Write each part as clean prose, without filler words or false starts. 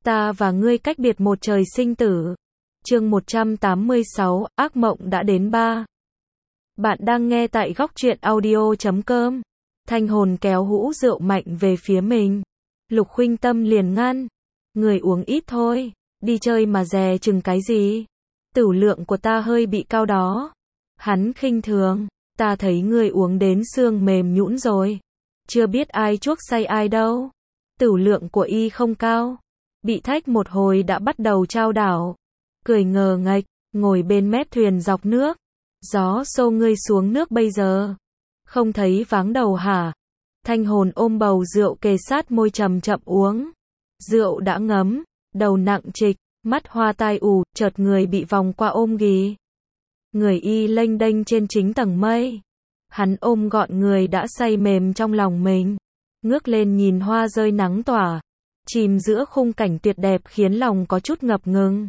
Ta và ngươi cách biệt một trời sinh tử. Chương 186, ác mộng đã đến 3. Bạn đang nghe tại góc truyện audio.com. Thanh hồn kéo hũ rượu mạnh về phía mình. Lục Khuynh Tâm liền ngăn. Người uống ít thôi, đi chơi mà dè chừng cái gì? Tửu lượng của ta hơi bị cao đó. Hắn khinh thường, ta thấy người uống đến xương mềm nhũn rồi. Chưa biết ai chuốc say ai đâu. Tửu lượng của y không cao. Bị thách một hồi đã bắt đầu trao đảo. Cười ngờ nghệch, ngồi bên mép thuyền dọc nước. Gió xô ngươi xuống nước bây giờ. Không thấy váng đầu hả? Thanh hồn ôm bầu rượu kề sát môi chậm chậm uống. Rượu đã ngấm, đầu nặng trịch, mắt hoa tai ù, chợt người bị vòng qua ôm ghì. Người y lênh đênh trên chính tầng mây. Hắn ôm gọn người đã say mềm trong lòng mình. Ngước lên nhìn hoa rơi nắng tỏa. Chìm giữa khung cảnh tuyệt đẹp khiến lòng có chút ngập ngừng.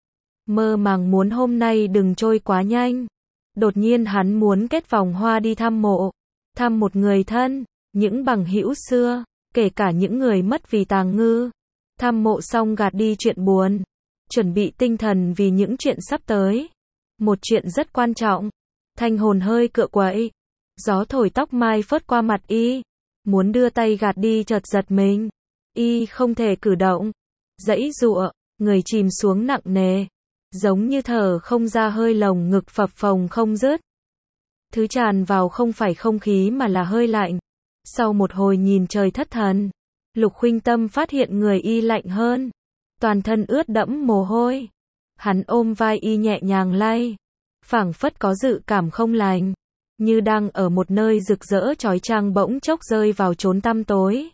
Mơ màng muốn hôm nay đừng trôi quá nhanh. Đột nhiên hắn muốn kết vòng hoa đi thăm mộ. Thăm một người thân, những bằng hữu xưa, kể cả những người mất vì tàng ngư. Thăm mộ xong gạt đi chuyện buồn. Chuẩn bị tinh thần vì những chuyện sắp tới. Một chuyện rất quan trọng. Thanh hồn hơi cựa quậy. Gió thổi tóc mai phớt qua mặt y. Muốn đưa tay gạt đi chợt giật mình. Y không thể cử động. Giãy giụa, người chìm xuống nặng nề. Giống như thở không ra, hơi lồng ngực phập phồng không dứt. Thứ tràn vào không phải không khí mà là hơi lạnh. Sau một hồi nhìn trời thất thần, Lục Khuynh Tâm phát hiện người y lạnh hơn. Toàn thân ướt đẫm mồ hôi. Hắn ôm vai y nhẹ nhàng lay. Phảng phất có dự cảm không lành. Như đang ở một nơi rực rỡ chói chang bỗng chốc rơi vào chốn tăm tối.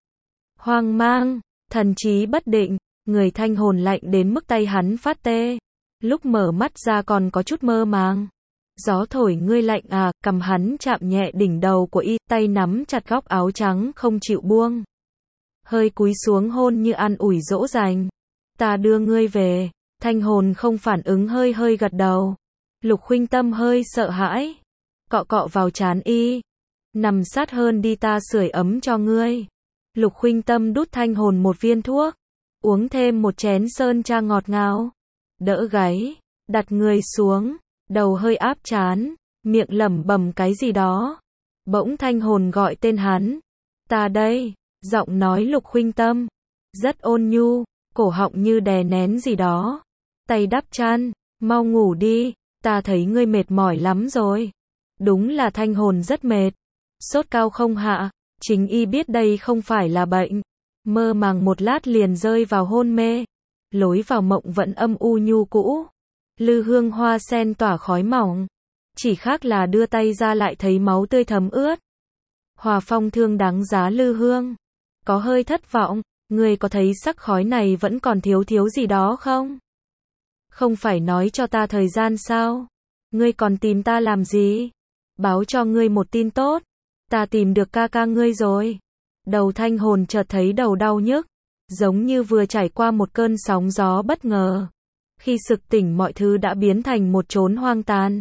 Hoang mang, thần trí bất định, người thanh hồn lạnh đến mức tay hắn phát tê. Lúc mở mắt ra còn có chút mơ màng. Gió thổi ngươi lạnh à, cầm hắn chạm nhẹ đỉnh đầu của y, tay nắm chặt góc áo trắng không chịu buông. Hơi cúi xuống hôn như an ủi dỗ dành. Ta đưa ngươi về. Thanh hồn không phản ứng, hơi hơi gật đầu. Lục Khuynh Tâm hơi sợ hãi. Cọ cọ vào trán y. Nằm sát hơn đi, ta sưởi ấm cho ngươi. Lục Khuynh Tâm đút thanh hồn một viên thuốc. Uống thêm một chén sơn tra ngọt ngào. Đỡ gáy. Đặt người xuống. Đầu hơi áp trán. Miệng lẩm bẩm cái gì đó. Bỗng thanh hồn gọi tên hắn. Ta đây. Giọng nói Lục Khuynh Tâm. Rất ôn nhu. Cổ họng như đè nén gì đó. Tay đắp chăn. Mau ngủ đi. Ta thấy ngươi mệt mỏi lắm rồi. Đúng là thanh hồn rất mệt. Sốt cao không hạ. Chính y biết đây không phải là bệnh. Mơ màng một lát liền rơi vào hôn mê. Lối vào mộng vẫn âm u nhu cũ. Lư hương hoa sen tỏa khói mỏng. Chỉ khác là đưa tay ra lại thấy máu tươi thấm ướt. Hòa Phong thương đáng giá lư hương. Có hơi thất vọng. Ngươi có thấy sắc khói này vẫn còn thiếu thiếu gì đó không? Không phải nói cho ta thời gian sao? Ngươi còn tìm ta làm gì? Báo cho ngươi một tin tốt. Ta tìm được ca ca ngươi rồi. Đầu thanh hồn chợt thấy đầu đau nhức. Giống như vừa trải qua một cơn sóng gió bất ngờ. Khi sực tỉnh mọi thứ đã biến thành một chốn hoang tàn.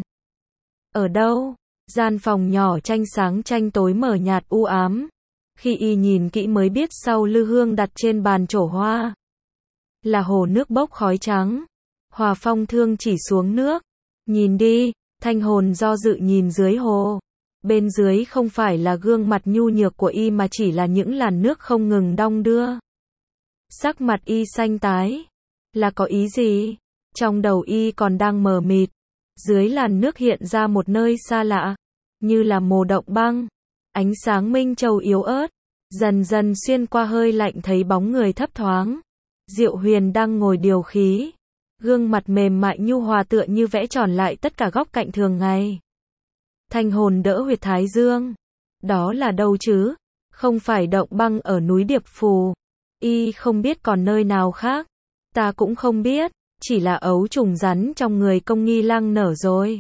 Ở đâu? Gian phòng nhỏ tranh sáng tranh tối mờ nhạt u ám. Khi y nhìn kỹ mới biết sau lư hương đặt trên bàn trổ hoa. Là hồ nước bốc khói trắng. Hòa Phong thương chỉ xuống nước. Nhìn đi, thanh hồn do dự nhìn dưới hồ. Bên dưới không phải là gương mặt nhu nhược của y mà chỉ là những làn nước không ngừng đong đưa. Sắc mặt y xanh tái. Là có ý gì? Trong đầu y còn đang mờ mịt. Dưới làn nước hiện ra một nơi xa lạ. Như là mồ động băng. Ánh sáng minh châu yếu ớt. Dần dần xuyên qua hơi lạnh thấy bóng người thấp thoáng. Diệu Huyền đang ngồi điều khí. Gương mặt mềm mại nhu hòa tựa như vẽ tròn lại tất cả góc cạnh thường ngày. Thanh hồn đỡ huyệt thái dương. Đó là đâu chứ? Không phải động băng ở núi Điệp Phù. Y không biết còn nơi nào khác. Ta cũng không biết. Chỉ là ấu trùng rắn trong người Công Nghi Lăng nở rồi.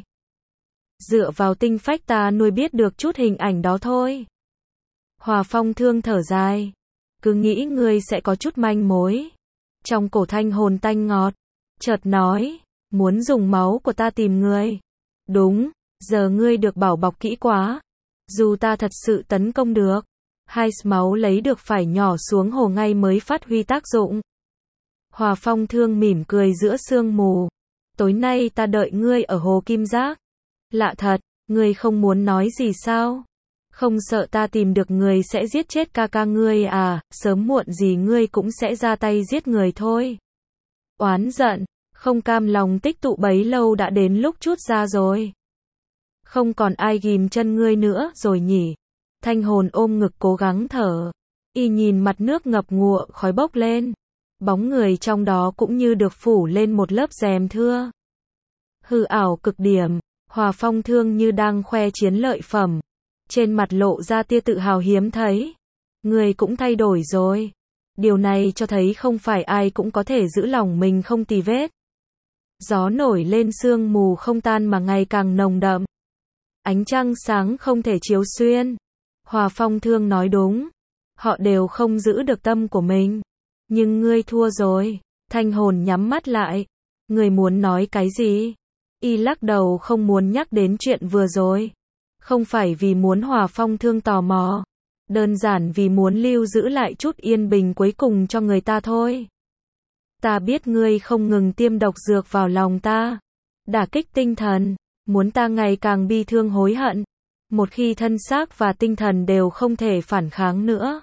Dựa vào tinh phách ta nuôi biết được chút hình ảnh đó thôi. Hòa Phong thương thở dài. Cứ nghĩ ngươi sẽ có chút manh mối. Trong cổ thanh hồn tanh ngọt. Chợt nói. Muốn dùng máu của ta tìm ngươi. Đúng. Giờ ngươi được bảo bọc kỹ quá. Dù ta thật sự tấn công được. Hai máu lấy được phải nhỏ xuống hồ ngay mới phát huy tác dụng. Hòa Phong Thương mỉm cười giữa sương mù. Tối nay ta đợi ngươi ở Hồ Kim Giác. Lạ thật, ngươi không muốn nói gì sao? Không sợ ta tìm được người sẽ giết chết ca ca ngươi à, sớm muộn gì ngươi cũng sẽ ra tay giết người thôi. Oán giận, không cam lòng tích tụ bấy lâu đã đến lúc trút ra rồi. Không còn ai ghìm chân ngươi nữa rồi nhỉ. Thanh Hồn ôm ngực cố gắng thở. Y nhìn mặt nước ngập ngụa khói bốc lên. Bóng người trong đó cũng như được phủ lên một lớp rèm thưa. Hư ảo cực điểm, Hòa Phong Thương như đang khoe chiến lợi phẩm. Trên mặt lộ ra tia tự hào hiếm thấy. Người cũng thay đổi rồi. Điều này cho thấy không phải ai cũng có thể giữ lòng mình không tì vết. Gió nổi lên sương mù không tan mà ngày càng nồng đậm. Ánh trăng sáng không thể chiếu xuyên. Hòa Phong Thương nói đúng. Họ đều không giữ được tâm của mình. Nhưng ngươi thua rồi. Thanh Hồn nhắm mắt lại. Ngươi muốn nói cái gì? Y lắc đầu không muốn nhắc đến chuyện vừa rồi. Không phải vì muốn Hòa Phong Thương tò mò. Đơn giản vì muốn lưu giữ lại chút yên bình cuối cùng cho người ta thôi. Ta biết ngươi không ngừng tiêm độc dược vào lòng ta. Đả kích tinh thần. Muốn ta ngày càng bi thương hối hận. Một khi thân xác và tinh thần đều không thể phản kháng nữa.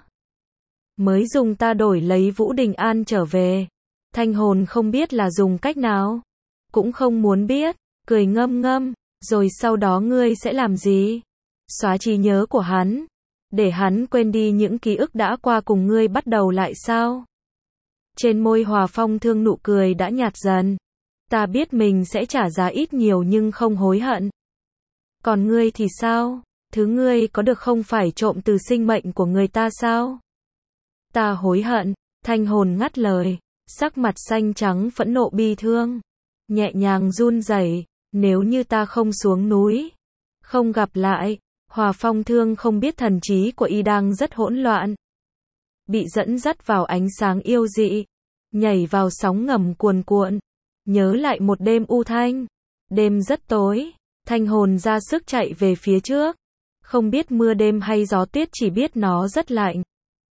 Mới dùng ta đổi lấy Vũ Đình An trở về. Thanh Hồn không biết là dùng cách nào. Cũng không muốn biết. Cười ngâm ngâm. Rồi sau đó ngươi sẽ làm gì? Xóa trí nhớ của hắn. Để hắn quên đi những ký ức đã qua cùng ngươi bắt đầu lại sao? Trên môi Hòa Phong Thương nụ cười đã nhạt dần. Ta biết mình sẽ trả giá ít nhiều nhưng không hối hận. Còn ngươi thì sao? Thứ ngươi có được không phải trộm từ sinh mệnh của người ta sao? Ta hối hận. Thanh Hồn ngắt lời. Sắc mặt xanh trắng phẫn nộ bi thương. Nhẹ nhàng run rẩy. Nếu như ta không xuống núi. Không gặp lại. Hòa Phong Thương không biết thần trí của y đang rất hỗn loạn. Bị dẫn dắt vào ánh sáng yêu dị. Nhảy vào sóng ngầm cuồn cuộn. Nhớ lại một đêm u thanh. Đêm rất tối. Thanh Hồn ra sức chạy về phía trước. Không biết mưa đêm hay gió tuyết, chỉ biết nó rất lạnh.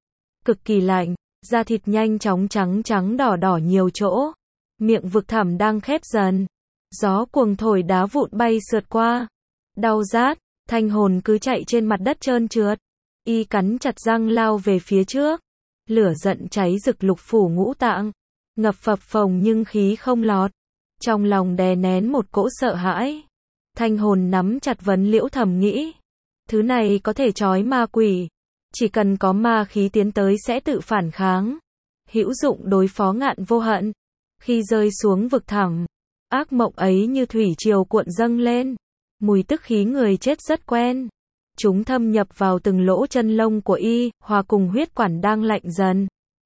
Cực kỳ lạnh. Da thịt nhanh chóng trắng trắng đỏ đỏ nhiều chỗ. Miệng vực thẳm đang khép dần. Gió cuồng thổi đá vụn bay sượt qua. Đau rát. Thanh Hồn cứ chạy trên mặt đất trơn trượt. Y cắn chặt răng lao về phía trước. Lửa giận cháy rực lục phủ ngũ tạng. Ngập phập phồng nhưng khí không lọt. Trong lòng đè nén một cỗ sợ hãi. Thanh Hồn nắm chặt vấn liễu thầm nghĩ. Thứ này có thể trói ma quỷ. Chỉ cần có ma khí tiến tới sẽ tự phản kháng. Hữu dụng đối phó Ngạn Vô Hận. Khi rơi xuống vực thẳm. Ác mộng ấy như thủy triều cuộn dâng lên. Mùi tức khí người chết rất quen. Chúng thâm nhập vào từng lỗ chân lông của y, hòa cùng huyết quản đang lạnh dần.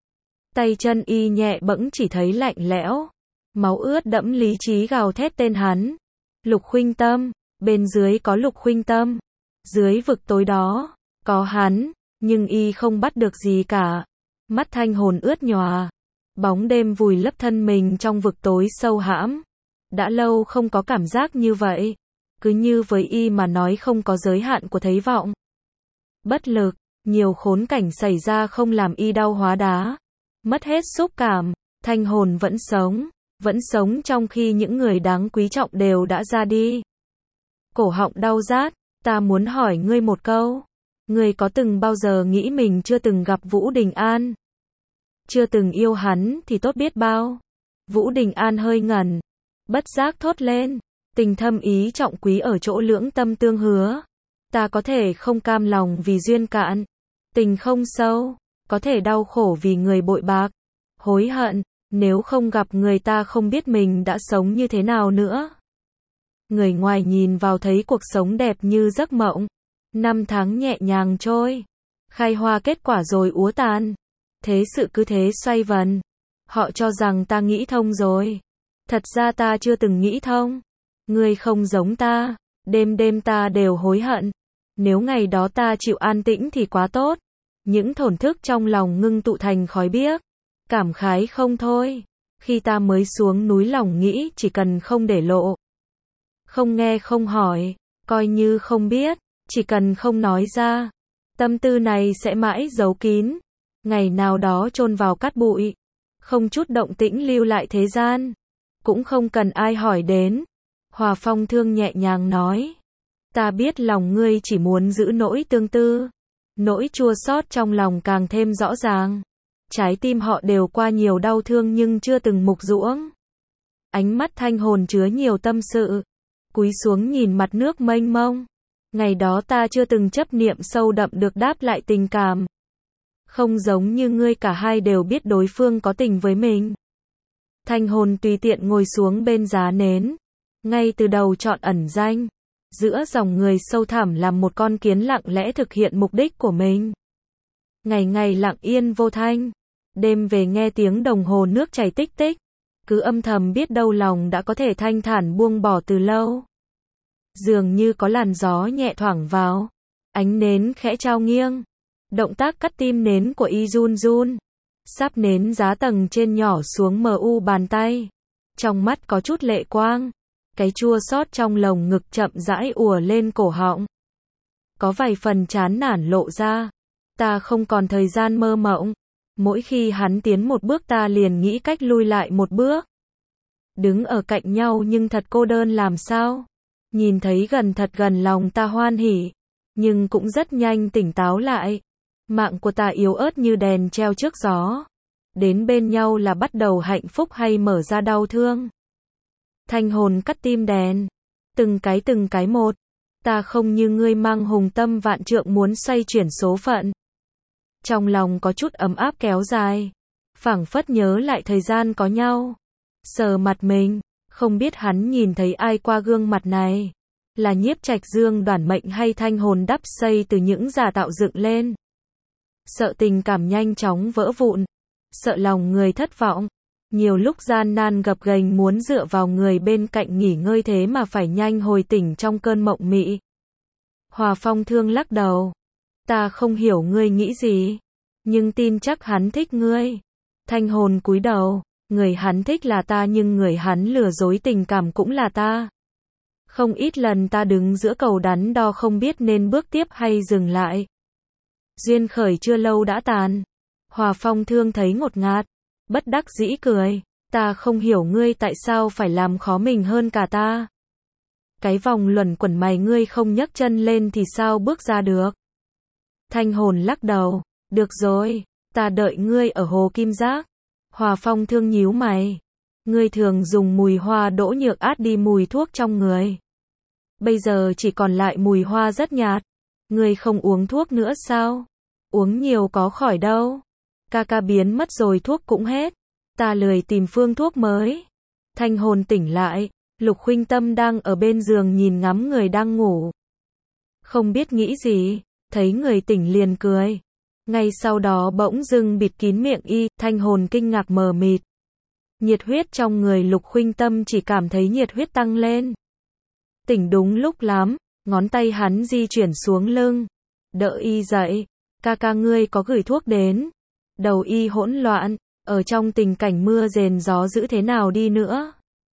Tay chân y nhẹ bẫng chỉ thấy lạnh lẽo. Máu ướt đẫm lý trí gào thét tên hắn. Lục Khuynh Tâm, bên dưới có Lục Khuynh Tâm. Dưới vực tối đó, có hắn, nhưng y không bắt được gì cả. Mắt Thanh Hồn ướt nhòa. Bóng đêm vùi lấp thân mình trong vực tối sâu hãm. Đã lâu không có cảm giác như vậy. Cứ như với y mà nói không có giới hạn của thấy vọng. Bất lực, nhiều khốn cảnh xảy ra không làm y đau hóa đá. Mất hết xúc cảm, Thanh Hồn vẫn sống trong khi những người đáng quý trọng đều đã ra đi. Cổ họng đau rát, ta muốn hỏi ngươi một câu. Ngươi có từng bao giờ nghĩ mình chưa từng gặp Vũ Đình An? Chưa từng yêu hắn thì tốt biết bao. Vũ Đình An hơi ngẩn, bất giác thốt lên. Tình thâm ý trọng quý ở chỗ lưỡng tâm tương hứa. Ta có thể không cam lòng vì duyên cạn. Tình không sâu. Có thể đau khổ vì người bội bạc. Hối hận. Nếu không gặp người ta không biết mình đã sống như thế nào nữa. Người ngoài nhìn vào thấy cuộc sống đẹp như giấc mộng. Năm tháng nhẹ nhàng trôi. Khai hoa kết quả rồi úa tàn. Thế sự cứ thế xoay vần. Họ cho rằng ta nghĩ thông rồi. Thật ra ta chưa từng nghĩ thông. Ngươi không giống ta. Đêm đêm ta đều hối hận. Nếu ngày đó ta chịu an tĩnh thì quá tốt. Những thổn thức trong lòng ngưng tụ thành khói biếc. Cảm khái không thôi. Khi ta mới xuống núi lòng nghĩ chỉ cần không để lộ. Không nghe không hỏi. Coi như không biết. Chỉ cần không nói ra. Tâm tư này sẽ mãi giấu kín. Ngày nào đó chôn vào cát bụi. không chút động tĩnh lưu lại thế gian, cũng không cần ai hỏi đến. Hòa Phong Thương nhẹ nhàng nói, ta biết lòng ngươi chỉ muốn giữ nỗi tương tư, nỗi chua xót trong lòng càng thêm rõ ràng. Trái tim họ đều qua nhiều đau thương nhưng chưa từng mục ruỗng. Ánh mắt Thanh Hồn chứa nhiều tâm sự, cúi xuống nhìn mặt nước mênh mông. Ngày đó ta chưa từng chấp niệm sâu đậm được đáp lại tình cảm. Không giống như ngươi, cả hai đều biết đối phương có tình với mình. Thanh Hồn tùy tiện ngồi xuống bên giá nến, ngay từ đầu chọn ẩn danh, giữa dòng người sâu thẳm làm một con kiến lặng lẽ thực hiện mục đích của mình. Ngày ngày lặng yên vô thanh, đêm về nghe tiếng đồng hồ nước chảy tích tích, cứ âm thầm biết đâu lòng đã có thể thanh thản buông bỏ từ lâu. Dường như có làn gió nhẹ thoảng vào, ánh nến khẽ trao nghiêng, động tác cắt tim nến của y run run, sáp nến giá tầng trên nhỏ xuống mờ u bàn tay, trong mắt có chút lệ quang, cái chua xót trong lồng ngực chậm rãi ùa lên cổ họng. Có vài phần chán nản lộ ra, ta không còn thời gian mơ mộng, mỗi khi hắn tiến một bước ta liền nghĩ cách lui lại một bước. Đứng ở cạnh nhau nhưng thật cô đơn làm sao? Nhìn thấy gần thật gần lòng ta hoan hỉ, nhưng cũng rất nhanh tỉnh táo lại. Mạng của ta yếu ớt như đèn treo trước gió. Đến bên nhau là bắt đầu hạnh phúc hay mở ra đau thương? Thanh Hồn cắt tim đèn, từng cái một. Ta không như ngươi mang hùng tâm vạn trượng muốn xoay chuyển số phận. Trong lòng có chút ấm áp kéo dài, phảng phất nhớ lại thời gian có nhau. Sờ mặt mình, không biết hắn nhìn thấy ai qua gương mặt này, là Nhiếp Trạch Dương Đoản Mệnh hay Thanh Hồn đắp xây từ những giả tạo dựng lên. Sợ tình cảm nhanh chóng vỡ vụn, sợ lòng người thất vọng, nhiều lúc gian nan gập ghềnh muốn dựa vào người bên cạnh nghỉ ngơi thế mà phải nhanh hồi tỉnh trong cơn mộng mị. Hòa Phong Thương lắc đầu, ta không hiểu ngươi nghĩ gì, nhưng tin chắc hắn thích ngươi. Thanh Hồn cúi đầu, người hắn thích là ta nhưng người hắn lừa dối tình cảm cũng là ta. Không ít lần ta đứng giữa cầu đắn đo không biết nên bước tiếp hay dừng lại. Duyên khởi chưa lâu đã tàn. Hòa Phong Thương thấy ngột ngạt, bất đắc dĩ cười, ta không hiểu ngươi tại sao phải làm khó mình hơn cả ta. Cái vòng luẩn quẩn mày ngươi không nhấc chân lên thì sao bước ra được? Thanh Hồn lắc đầu, được rồi, ta đợi ngươi ở Hồ Kim Giác. Hòa Phong Thương nhíu mày, ngươi thường dùng mùi hoa đỗ nhược át đi mùi thuốc trong người. Bây giờ chỉ còn lại mùi hoa rất nhạt, ngươi không uống thuốc nữa sao? Uống nhiều có khỏi đâu. Ca ca biến mất rồi thuốc cũng hết, ta lười tìm phương thuốc mới. Thanh Hồn tỉnh lại, Lục Khuynh Tâm đang ở bên giường nhìn ngắm người đang ngủ. Không biết nghĩ gì, thấy người tỉnh liền cười. Ngay sau đó bỗng dưng bịt kín miệng y, Thanh Hồn kinh ngạc mờ mịt. Nhiệt huyết trong người Lục Khuynh Tâm chỉ cảm thấy nhiệt huyết tăng lên. Tỉnh đúng lúc lắm, ngón tay hắn di chuyển xuống lưng, đỡ y dậy, ca ca ngươi có gửi thuốc đến. Đầu y hỗn loạn, ở trong tình cảnh mưa rền gió dữ thế nào đi nữa.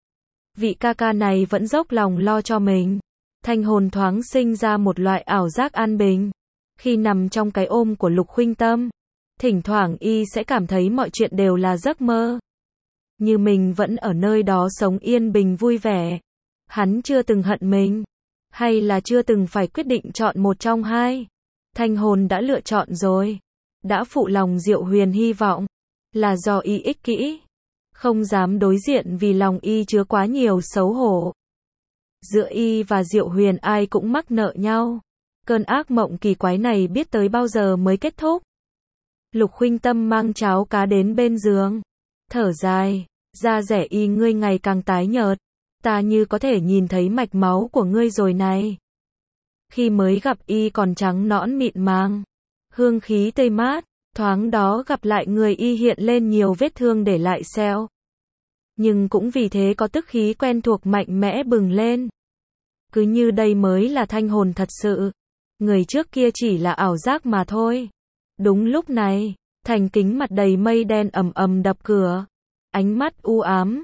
Vị ca ca này vẫn dốc lòng lo cho mình. Thanh Hồn thoáng sinh ra một loại ảo giác an bình. Khi nằm trong cái ôm của Lục Khuynh Tâm, thỉnh thoảng y sẽ cảm thấy mọi chuyện đều là giấc mơ. Như mình vẫn ở nơi đó sống yên bình vui vẻ. Hắn chưa từng hận mình, hay là chưa từng phải quyết định chọn một trong hai. Thanh Hồn đã lựa chọn rồi. Đã phụ lòng Diệu Huyền hy vọng, là do y ích kỷ, không dám đối diện vì lòng y chứa quá nhiều xấu hổ. Giữa y và Diệu Huyền ai cũng mắc nợ nhau. Cơn ác mộng kỳ quái này biết tới bao giờ mới kết thúc. Lục Khuynh Tâm mang cháo cá đến bên giường, thở dài, da rẻ y ngươi ngày càng tái nhợt, ta như có thể nhìn thấy mạch máu của ngươi rồi này. Khi mới gặp y còn trắng nõn mịn màng, hương khí tươi mát, thoáng đó gặp lại người y hiện lên nhiều vết thương để lại sẹo. Nhưng cũng vì thế có tức khí quen thuộc mạnh mẽ bừng lên. Cứ như đây mới là Thanh Hồn thật sự. Người trước kia chỉ là ảo giác mà thôi. Đúng lúc này, thành kính mặt đầy mây đen ầm ầm đập cửa. Ánh mắt u ám,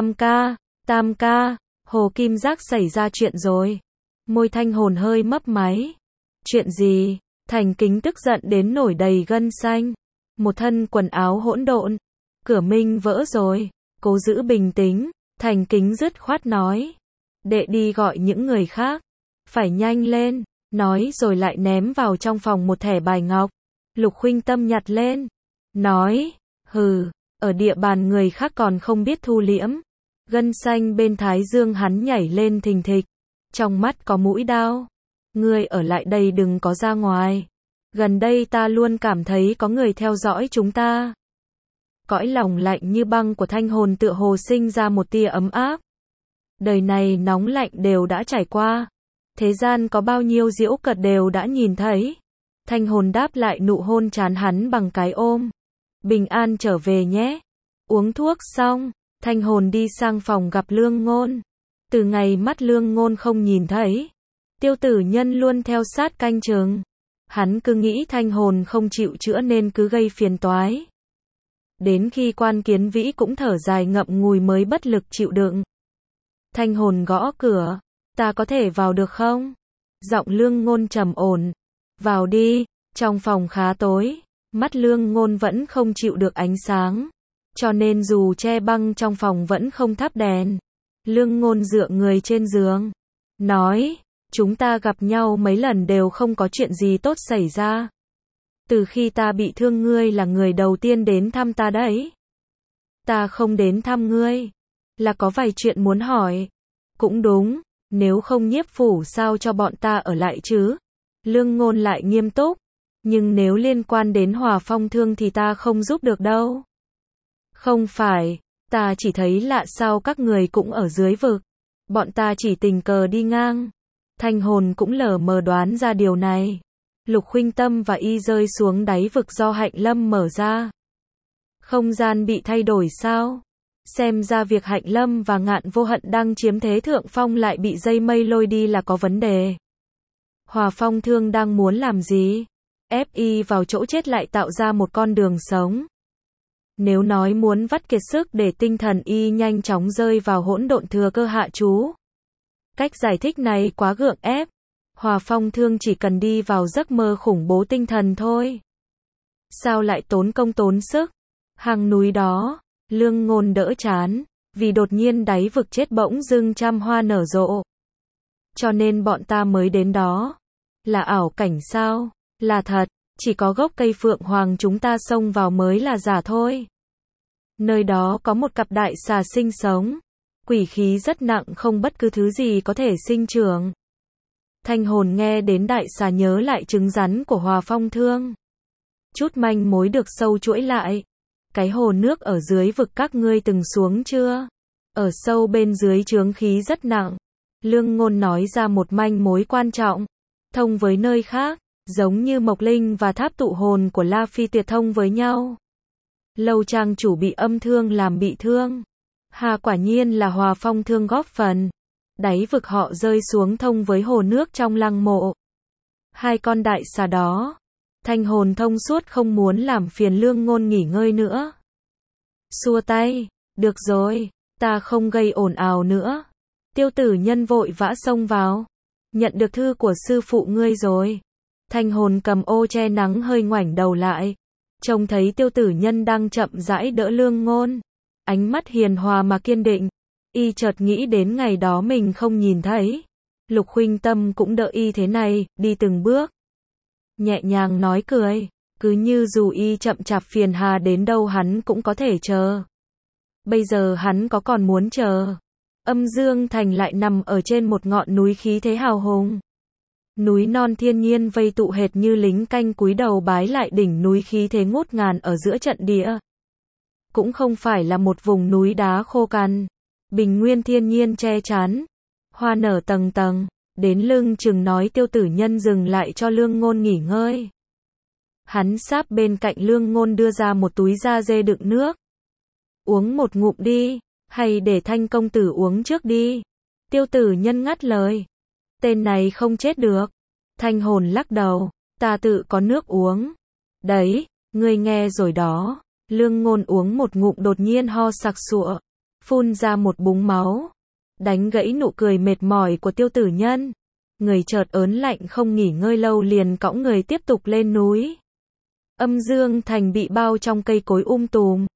Tam ca, Hồ Kim Giác xảy ra chuyện rồi. Môi Thanh Hồn hơi mấp máy. Chuyện gì? Thành kính tức giận đến nổi đầy gân xanh. Một thân quần áo hỗn độn, Cửa minh vỡ rồi. Cố giữ bình tĩnh, thành kính dứt khoát nói. Đệ đi gọi những người khác. Phải nhanh lên. Nói rồi lại ném vào trong phòng một thẻ bài ngọc. Lục Khuynh Tâm nhặt lên. Nói, hừ, ở địa bàn người khác còn không biết thu liễm. Gân xanh bên thái dương hắn nhảy lên thình thịch. Trong mắt có mũi đao. Ngươi ở lại đây đừng có ra ngoài. Gần đây ta luôn cảm thấy có người theo dõi chúng ta. Cõi lòng lạnh như băng của Thanh Hồn tựa hồ sinh ra một tia ấm áp. Đời này nóng lạnh đều đã trải qua. Thế gian có bao nhiêu giễu cợt đều đã nhìn thấy. Thanh Hồn đáp lại nụ hôn trán hắn bằng cái ôm. Bình an trở về nhé. Uống thuốc xong, Thanh Hồn đi sang phòng gặp Lương Ngôn. Từ ngày mắt Lương Ngôn không nhìn thấy, Tiêu Tử Nhân luôn theo sát canh chừng. Hắn cứ nghĩ Thanh Hồn không chịu chữa nên cứ gây phiền toái. Đến khi Quan Kiến Vĩ cũng thở dài ngậm ngùi mới bất lực chịu đựng. Thanh Hồn gõ cửa. Ta có thể vào được không? Giọng Lương Ngôn trầm ổn. Vào đi. Trong phòng khá tối. Mắt Lương Ngôn vẫn không chịu được ánh sáng. Cho nên dù che băng trong phòng vẫn không thắp đèn. Lương Ngôn dựa người trên giường. Nói, chúng ta gặp nhau mấy lần đều không có chuyện gì tốt xảy ra. Từ khi ta bị thương ngươi là người đầu tiên đến thăm ta đấy. Ta không đến thăm ngươi. Là có vài chuyện muốn hỏi. Cũng đúng, nếu không Nhiếp phủ sao cho bọn ta ở lại chứ? Lương Ngôn lại nghiêm túc. Nhưng nếu liên quan đến Hòa Phong Thương thì ta không giúp được đâu. Không phải, ta chỉ thấy lạ sao các người cũng ở dưới vực. Bọn ta chỉ tình cờ đi ngang. Thanh Hồn cũng lờ mờ đoán ra điều này. Lục Khuynh Tâm và y rơi xuống đáy vực do Hạnh Lâm mở ra. Không gian bị thay đổi sao? Xem ra việc Hạnh Lâm và Ngạn Vô Hận đang chiếm thế thượng phong lại bị dây mây lôi đi là có vấn đề. Hòa Phong Thương đang muốn làm gì? Ép y vào chỗ chết lại tạo ra một con đường sống. Nếu nói muốn vắt kiệt sức để tinh thần y nhanh chóng rơi vào hỗn độn thừa cơ hạ chú. Cách giải thích này quá gượng ép. Hòa Phong Thương chỉ cần đi vào giấc mơ khủng bố tinh thần thôi. Sao lại tốn công tốn sức? Hang núi đó, Lương Ngôn đỡ chán, vì đột nhiên đáy vực chết bỗng dưng trăm hoa nở rộ. Cho nên bọn ta mới đến đó. Là ảo cảnh sao? Là thật, chỉ có gốc cây phượng hoàng chúng ta xông vào mới là giả thôi. Nơi đó có một cặp đại xà sinh sống. Quỷ khí rất nặng không bất cứ thứ gì có thể sinh trưởng. Thanh Hồn nghe đến đại xà nhớ lại trứng rắn của Hòa Phong Thương. Chút manh mối được sâu chuỗi lại. Cái hồ nước ở dưới vực các ngươi từng xuống chưa? Ở sâu bên dưới chướng khí rất nặng. Lương Ngôn nói ra một manh mối quan trọng. Thông với nơi khác, giống như Mộc Linh và tháp tụ hồn của La Phi Tuyệt thông với nhau. Lâu trang chủ bị âm thương làm bị thương. Hà quả nhiên là Hòa Phong Thương góp phần. Đáy vực họ rơi xuống thông với hồ nước trong lăng mộ. Hai con đại xà đó. Thanh Hồn thông suốt không muốn làm phiền Lương Ngôn nghỉ ngơi nữa. Xua tay, được rồi, ta không gây ồn ào nữa. Tiêu Tử Nhân vội vã xông vào. Nhận được thư của sư phụ ngươi rồi. Thanh Hồn cầm ô che nắng hơi ngoảnh đầu lại. Trông thấy Tiêu Tử Nhân đang chậm rãi đỡ Lương Ngôn. Ánh mắt hiền hòa mà kiên định. Y chợt nghĩ đến ngày đó mình không nhìn thấy. Lục Khuynh Tâm cũng đỡ y thế này, đi từng bước. Nhẹ nhàng nói cười. Cứ như dù y chậm chạp phiền hà đến đâu hắn cũng có thể chờ. Bây giờ hắn có còn muốn chờ. Âm Dương Thành lại nằm ở trên một ngọn núi khí thế hào hùng. Núi non thiên nhiên vây tụ hệt như lính canh cúi đầu bái lại đỉnh núi khí thế ngút ngàn ở giữa trận địa. Cũng không phải là một vùng núi đá khô cằn. Bình nguyên thiên nhiên che chắn. Hoa nở tầng tầng. Đến lưng chừng nói Tiêu Tử Nhân dừng lại cho Lương Ngôn nghỉ ngơi. Hắn sáp bên cạnh Lương Ngôn đưa ra một túi da dê đựng nước. Uống một ngụm đi, hay để Thanh công tử uống trước đi. Tiêu Tử Nhân ngắt lời. Tên này không chết được. Thanh Hồn lắc đầu. Ta tự có nước uống. Đấy, ngươi nghe rồi đó. Lương Ngôn uống một ngụm đột nhiên ho sặc sụa. Phun ra một búng máu. Đánh gãy nụ cười mệt mỏi của Tiêu Tử Nhân. Người chợt ớn lạnh không nghỉ ngơi lâu liền cõng người tiếp tục lên núi. Âm Dương Thành bị bao trong cây cối tùm.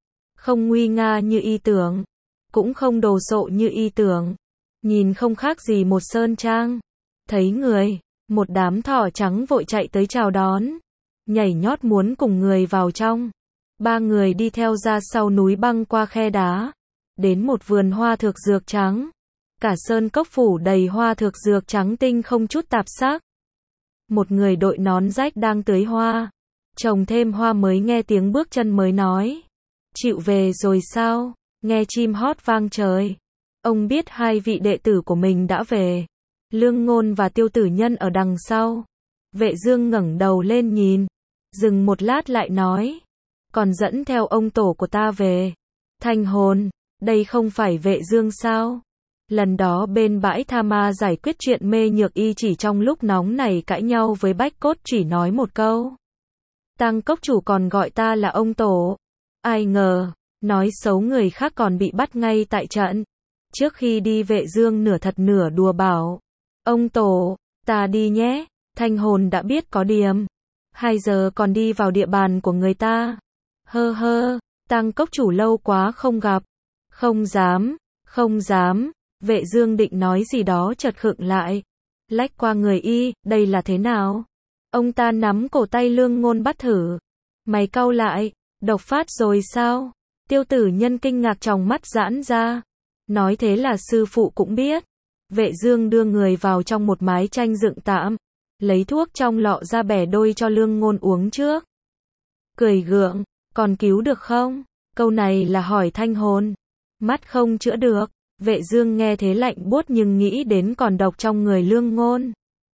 Không nguy nga như y tưởng, cũng không đồ sộ như y tưởng. Nhìn không khác gì một sơn trang. Thấy người, một đám thỏ trắng vội chạy tới chào đón. Nhảy nhót muốn cùng người vào trong. Ba người đi theo ra sau núi băng qua khe đá. Đến một vườn hoa thược dược trắng. Cả sơn cốc phủ đầy hoa thược dược trắng tinh không chút tạp sắc. Một người đội nón rách đang tưới hoa. Trồng thêm hoa mới nghe tiếng bước chân mới nói. Chịu về rồi sao? Nghe chim hót vang trời. Ông biết hai vị đệ tử của mình đã về. Lương Ngôn và Tiêu Tử Nhân ở đằng sau. Vệ Dương ngẩng đầu lên nhìn. Dừng một lát lại nói. Còn dẫn theo ông tổ của ta về. Thanh Hồn, đây không phải Vệ Dương sao? Lần đó bên bãi Tha Ma giải quyết chuyện Mê Nhược Y chỉ trong lúc nóng này cãi nhau với Bách Cốt chỉ nói một câu. Tăng cốc chủ còn gọi ta là ông tổ. Ai ngờ, nói xấu người khác còn bị bắt ngay tại trận. Trước khi đi Vệ Dương nửa thật nửa đùa bảo. Ông tổ, ta đi nhé. Thanh Hồn đã biết có điểm. 2 giờ còn đi vào địa bàn của người ta. Hơ hơ, Tăng cốc chủ lâu quá không gặp. Không dám, không dám. Vệ Dương định nói gì đó chợt khựng lại. Lách qua người y, đây là thế nào? Ông ta nắm cổ tay Lương Ngôn bắt thử. Mày cau lại, độc phát rồi sao? Tiêu Tử Nhân kinh ngạc tròng mắt giãn ra. Nói thế là sư phụ cũng biết. Vệ Dương đưa người vào trong một mái tranh dựng tạm. Lấy thuốc trong lọ ra bẻ đôi cho Lương Ngôn uống trước. Cười gượng, còn cứu được không? Câu này là hỏi Thanh Hồn. Mắt không chữa được. Vệ Dương nghe thế lạnh buốt nhưng nghĩ đến còn độc trong người Lương Ngôn.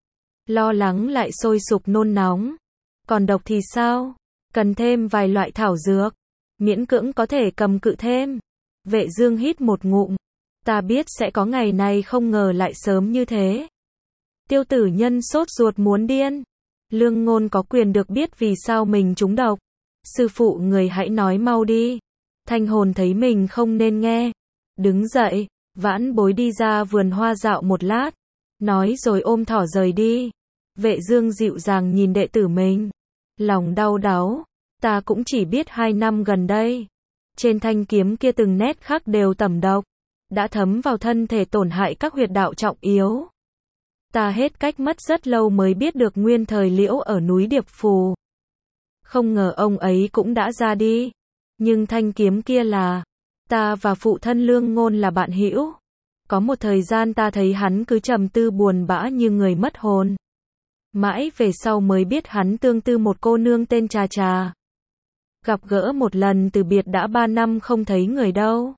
Lo lắng lại sôi sục nôn nóng. Còn độc thì sao? Cần thêm vài loại thảo dược. Miễn cưỡng có thể cầm cự thêm. Vệ Dương hít một ngụm. Ta biết sẽ có ngày này không ngờ lại sớm như thế. Tiêu Tử Nhân sốt ruột muốn điên. Lương Ngôn có quyền được biết vì sao mình trúng độc. Sư phụ người hãy nói mau đi. Thanh Hồn thấy mình không nên nghe. Đứng dậy, vãn bối đi ra vườn hoa dạo một lát. Nói rồi ôm thỏ rời đi. Vệ Dương dịu dàng nhìn đệ tử mình. Lòng đau đáu. Ta cũng chỉ biết 2 năm gần đây. Trên thanh kiếm kia từng nét khắc đều tẩm độc. Đã thấm vào thân thể tổn hại các huyệt đạo trọng yếu. Ta hết cách mất rất lâu mới biết được nguyên thời Liễu ở núi Điệp Phù. Không ngờ ông ấy cũng đã ra đi. Nhưng thanh kiếm kia là... Ta và phụ thân Lương Ngôn là bạn hữu. Có một thời gian ta thấy hắn cứ trầm tư buồn bã như người mất hồn. Mãi về sau mới biết hắn tương tư một cô nương tên Trà Trà. Gặp gỡ một lần từ biệt đã 3 năm không thấy người đâu.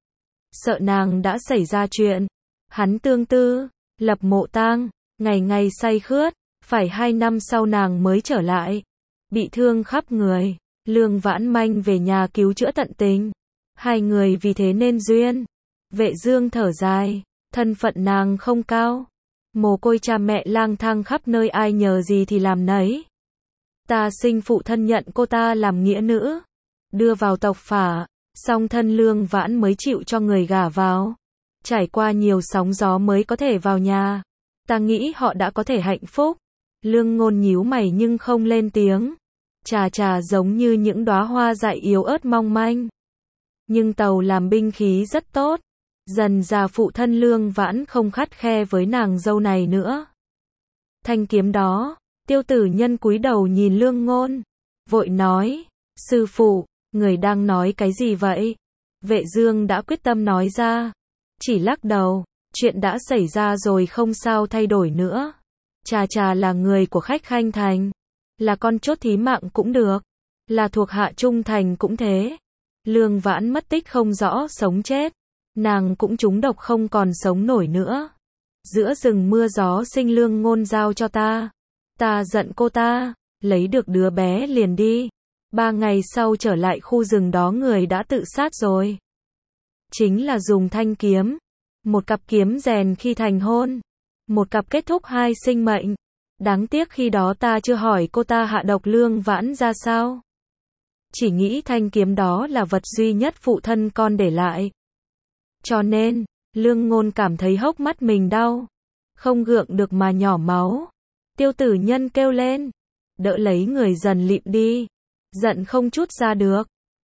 Sợ nàng đã xảy ra chuyện. Hắn tương tư, lập mộ tang, ngày ngày say khướt. Phải 2 năm sau nàng mới trở lại. Bị thương khắp người. Lương Vãn Manh về nhà cứu chữa tận tình. 2 người vì thế nên duyên. Vệ Dương thở dài. Thân phận nàng không cao. Mồ côi cha mẹ lang thang khắp nơi ai nhờ gì thì làm nấy. Ta sinh phụ thân nhận cô ta làm nghĩa nữ. Đưa vào tộc phả. Song thân Lương Vãn mới chịu cho người gả vào. Trải qua nhiều sóng gió mới có thể vào nhà. Ta nghĩ họ đã có thể hạnh phúc. Lương Ngôn nhíu mày nhưng không lên tiếng. Trà Trà giống như những đóa hoa dại yếu ớt mong manh. Nhưng tàu làm binh khí rất tốt. Dần già phụ thân Lương Vãn không khắt khe với nàng dâu này nữa. Thanh kiếm đó, Tiêu Tử Nhân cúi đầu nhìn Lương Ngôn. Vội nói, sư phụ, người đang nói cái gì vậy? Vệ Dương đã quyết tâm nói ra. Chỉ lắc đầu, chuyện đã xảy ra rồi không sao thay đổi nữa. Trà Trà là người của khách khanh thành. Là con chốt thí mạng cũng được. Là thuộc hạ trung thành cũng thế. Lương Vãn mất tích không rõ sống chết. Nàng cũng trúng độc không còn sống nổi nữa. Giữa rừng mưa gió sinh Lương Ngôn giao cho ta. Ta giận cô ta, lấy được đứa bé liền đi. 3 ngày sau trở lại khu rừng đó người đã tự sát rồi. Chính là dùng thanh kiếm. Một cặp kiếm rèn khi thành hôn. Một cặp kết thúc 2 sinh mệnh. Đáng tiếc khi đó ta chưa hỏi cô ta hạ độc Lương Vãn ra sao. Chỉ nghĩ thanh kiếm đó là vật duy nhất phụ thân con để lại. Cho nên, Lương Ngôn cảm thấy hốc mắt mình đau. Không gượng được mà nhỏ máu. Tiêu Tử Nhân kêu lên. Đỡ lấy người dần lịm đi. Giận không chút ra được.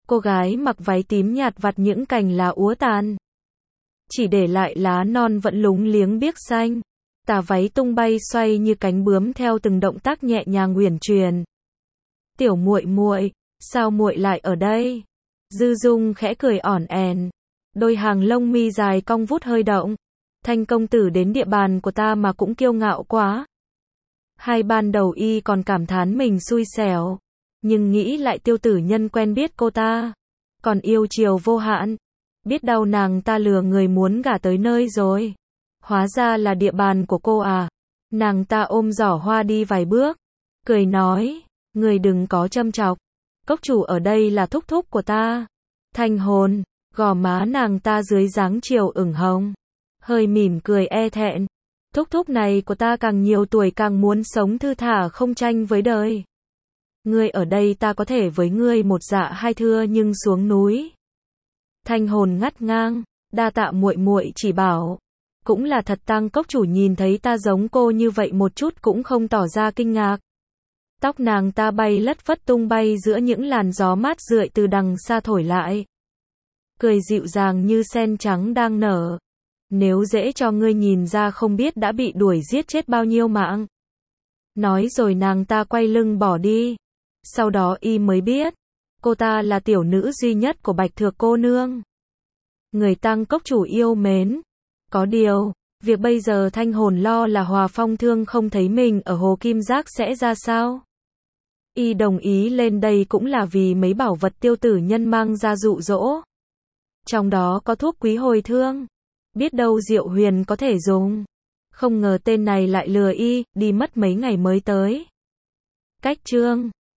Cô gái mặc váy tím nhạt vặt những cành lá úa tàn. Chỉ để lại lá non vẫn lúng liếng biếc xanh. Tà váy tung bay xoay như cánh bướm theo từng động tác nhẹ nhàng uyển chuyển. Tiểu muội muội, sao muội lại ở đây? Dư Dung khẽ cười ỏn ẻn. Đôi hàng lông mi dài cong vút hơi động. Thanh công tử đến địa bàn của ta mà cũng kiêu ngạo quá. Hai ban đầu y còn cảm thán mình xui xẻo. Nhưng nghĩ lại Tiêu Tử Nhân quen biết cô ta. Còn yêu chiều vô hạn. Biết đâu nàng ta lừa người muốn gả tới nơi rồi. Hóa ra là địa bàn của cô à. Nàng ta ôm giỏ hoa đi vài bước. Cười nói, người đừng có châm chọc. Cốc chủ ở đây là thúc thúc của ta. Thanh Hồn, gò má nàng ta dưới dáng chiều ửng hồng. Hơi mỉm cười e thẹn. Thúc thúc này của ta càng nhiều tuổi càng muốn sống thư thả không tranh với đời. Ngươi ở đây ta có thể với ngươi một dạ hai thưa nhưng xuống núi. Thanh Hồn ngắt ngang, đa tạ muội muội chỉ bảo. Cũng là thật Tăng cốc chủ nhìn thấy ta giống cô như vậy một chút cũng không tỏ ra kinh ngạc. Tóc nàng ta bay lất phất tung bay giữa những làn gió mát rượi từ đằng xa thổi lại. Cười dịu dàng như sen trắng đang nở. Nếu dễ cho ngươi nhìn ra không biết đã bị đuổi giết chết bao nhiêu mạng. Nói rồi nàng ta quay lưng bỏ đi. Sau đó y mới biết, cô ta là tiểu nữ duy nhất của Bạch Thược cô nương. Người Tăng cốc chủ yêu mến. Có điều, việc bây giờ Thanh Hồn lo là Hòa Phong Thương không thấy mình ở Hồ Kim Giác sẽ ra sao. Y đồng ý lên đây cũng là vì mấy bảo vật Tiêu Tử Nhân mang ra dụ dỗ. Trong đó có thuốc quý hồi thương. Biết đâu Diệu Huyền có thể dùng. Không ngờ tên này lại lừa y, đi mất mấy ngày mới tới. Cách chương